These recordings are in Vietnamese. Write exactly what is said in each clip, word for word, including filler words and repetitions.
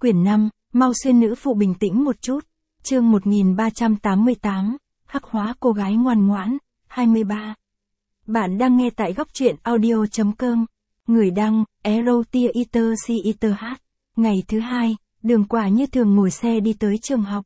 Quyển năm, mau xuyên nữ phụ bình tĩnh một chút. Chương một nghìn ba trăm tám mươi tám, hắc hóa cô gái ngoan ngoãn, hai mươi ba. Bạn đang nghe tại góc truyện audio chấm com. Người đăng, Erotia Eater C Eater H. Ngày thứ hai, Đường Quả như thường ngồi xe đi tới trường học.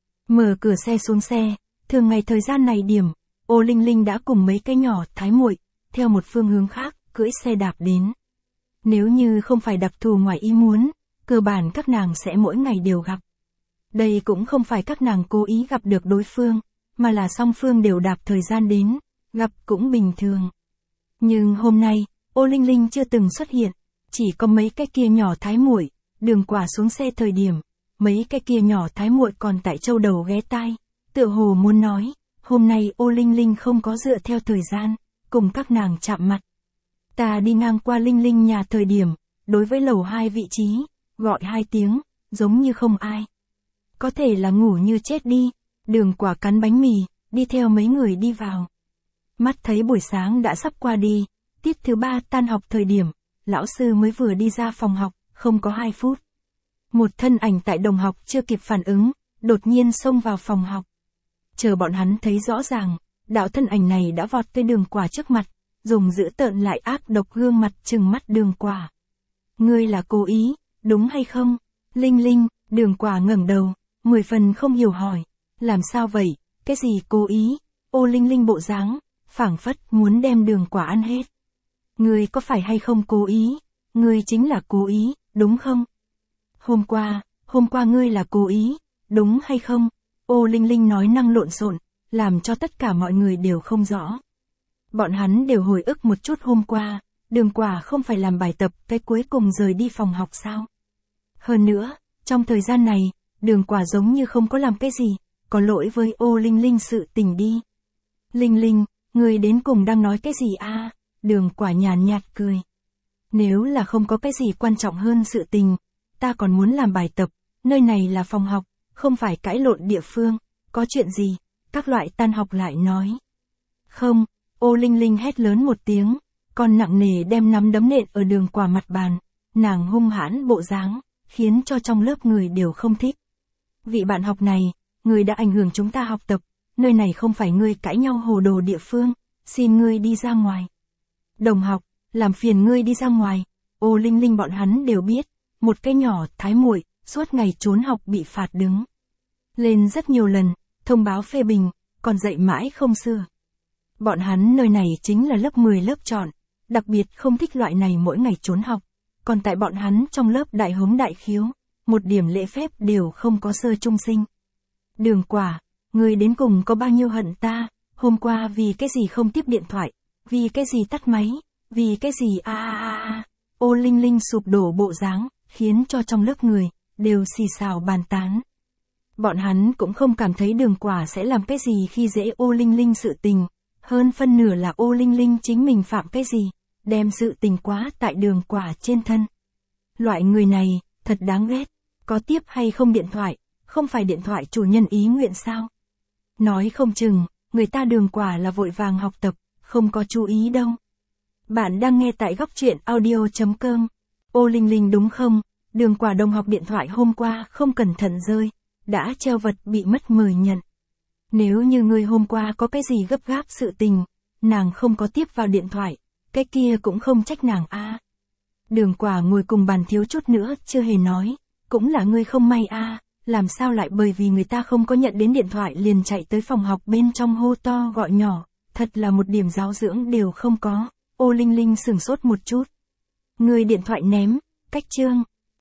Mở cửa xe xuống xe, thường ngày thời gian này điểm, Ô Linh Linh đã cùng mấy cái nhỏ thái muội, theo một phương hướng khác, cưỡi xe đạp đến. Nếu như không phải đặc thù ngoài ý muốn, cơ bản các nàng sẽ mỗi ngày đều gặp. Đây cũng không phải các nàng cố ý gặp được đối phương, mà là song phương đều đạp thời gian đến, gặp cũng bình thường. Nhưng hôm nay, Ô Linh Linh chưa từng xuất hiện, chỉ có mấy cái kia nhỏ thái muội, Đường Quả xuống xe thời điểm, mấy cái kia nhỏ thái muội còn tại châu đầu ghé tai, tựa hồ muốn nói, hôm nay Ô Linh Linh không có dựa theo thời gian, cùng các nàng chạm mặt. Ta đi ngang qua Linh Linh nhà thời điểm, đối với lầu hai vị trí, gọi hai tiếng, giống như không ai. Có thể là ngủ như chết đi, Đường Quả cắn bánh mì, đi theo mấy người đi vào. Mắt thấy buổi sáng đã sắp qua đi, tiết thứ ba tan học thời điểm, lão sư mới vừa đi ra phòng học, không có hai phút. Một thân ảnh tại đồng học chưa kịp phản ứng, đột nhiên xông vào phòng học. Chờ bọn hắn thấy rõ ràng, đạo thân ảnh này đã vọt tới Đường Quả trước mặt, dùng dữ tợn lại ác độc gương mặt trừng mắt Đường Quả. Ngươi là cố ý, đúng hay không? Linh Linh, Đường Quả ngẩng đầu, mười phần không hiểu hỏi, làm sao vậy, cái gì cố ý? Ô Linh Linh bộ dáng, phảng phất muốn đem Đường Quả ăn hết. Ngươi có phải hay không cố ý? Ngươi chính là cố ý, đúng không? Hôm qua, hôm qua ngươi là cố ý, đúng hay không? Ô Linh Linh nói năng lộn xộn, làm cho tất cả mọi người đều không rõ. Bọn hắn đều hồi ức một chút hôm qua, Đường Quả không phải làm bài tập cái cuối cùng rời đi phòng học sao? Hơn nữa, trong thời gian này, Đường Quả giống như không có làm cái gì, có lỗi với Ô Linh Linh sự tình đi. Linh Linh, ngươi đến cùng đang nói cái gì a? À? Đường Quả nhàn nhạt cười. Nếu là không có cái gì quan trọng hơn sự tình, ta còn muốn làm bài tập, nơi này là phòng học, không phải cãi lộn địa phương, có chuyện gì, các loại tan học lại nói. Không, Ô Linh Linh hét lớn một tiếng, còn nặng nề đem nắm đấm nện ở Đường Quả mặt bàn, nàng hung hãn bộ dáng, khiến cho trong lớp người đều không thích. Vị bạn học này, người đã ảnh hưởng chúng ta học tập, nơi này không phải ngươi cãi nhau hồ đồ địa phương, xin ngươi đi ra ngoài. Đồng học, làm phiền ngươi đi ra ngoài. Ô Linh Linh bọn hắn đều biết, một cái nhỏ thái muội suốt ngày trốn học bị phạt đứng lên rất nhiều lần, thông báo phê bình, còn dạy mãi không sửa. Bọn hắn nơi này chính là lớp mười lớp chọn, đặc biệt không thích loại này mỗi ngày trốn học, còn tại bọn hắn trong lớp đại hống đại khiếu, một điểm lễ phép đều không có sơ trung sinh. Đường Quả, ngươi đến cùng có bao nhiêu hận ta, hôm qua vì cái gì không tiếp điện thoại, vì cái gì tắt máy, vì cái gì a a a a. Ô Linh Linh sụp đổ bộ dáng, khiến cho trong lớp người đều xì xào bàn tán. Bọn hắn cũng không cảm thấy Đường Quả sẽ làm cái gì khi dễ Ô Linh Linh sự tình, hơn phân nửa là Ô Linh Linh chính mình phạm cái gì, đem sự tình quá tại Đường Quả trên thân. Loại người này, thật đáng ghét, có tiếp hay không điện thoại, không phải điện thoại chủ nhân ý nguyện sao? Nói không chừng, người ta Đường Quả là vội vàng học tập, không có chú ý đâu. Bạn đang nghe tại góc truyện audio chấm com. Ô Linh Linh đúng không? Đường Quả đồng học điện thoại hôm qua không cẩn thận rơi, đã treo vật bị mất mời nhận. Nếu như ngươi hôm qua có cái gì gấp gáp sự tình, nàng không có tiếp vào điện thoại, cái kia cũng không trách nàng a. À. Đường Quả ngồi cùng bàn thiếu chút nữa chưa hề nói, cũng là ngươi không may a, à, làm sao lại bởi vì người ta không có nhận đến điện thoại liền chạy tới phòng học bên trong hô to gọi nhỏ, thật là một điểm giáo dưỡng đều không có. Ô Linh Linh sửng sốt một chút. Ngươi điện thoại ném, cách chương,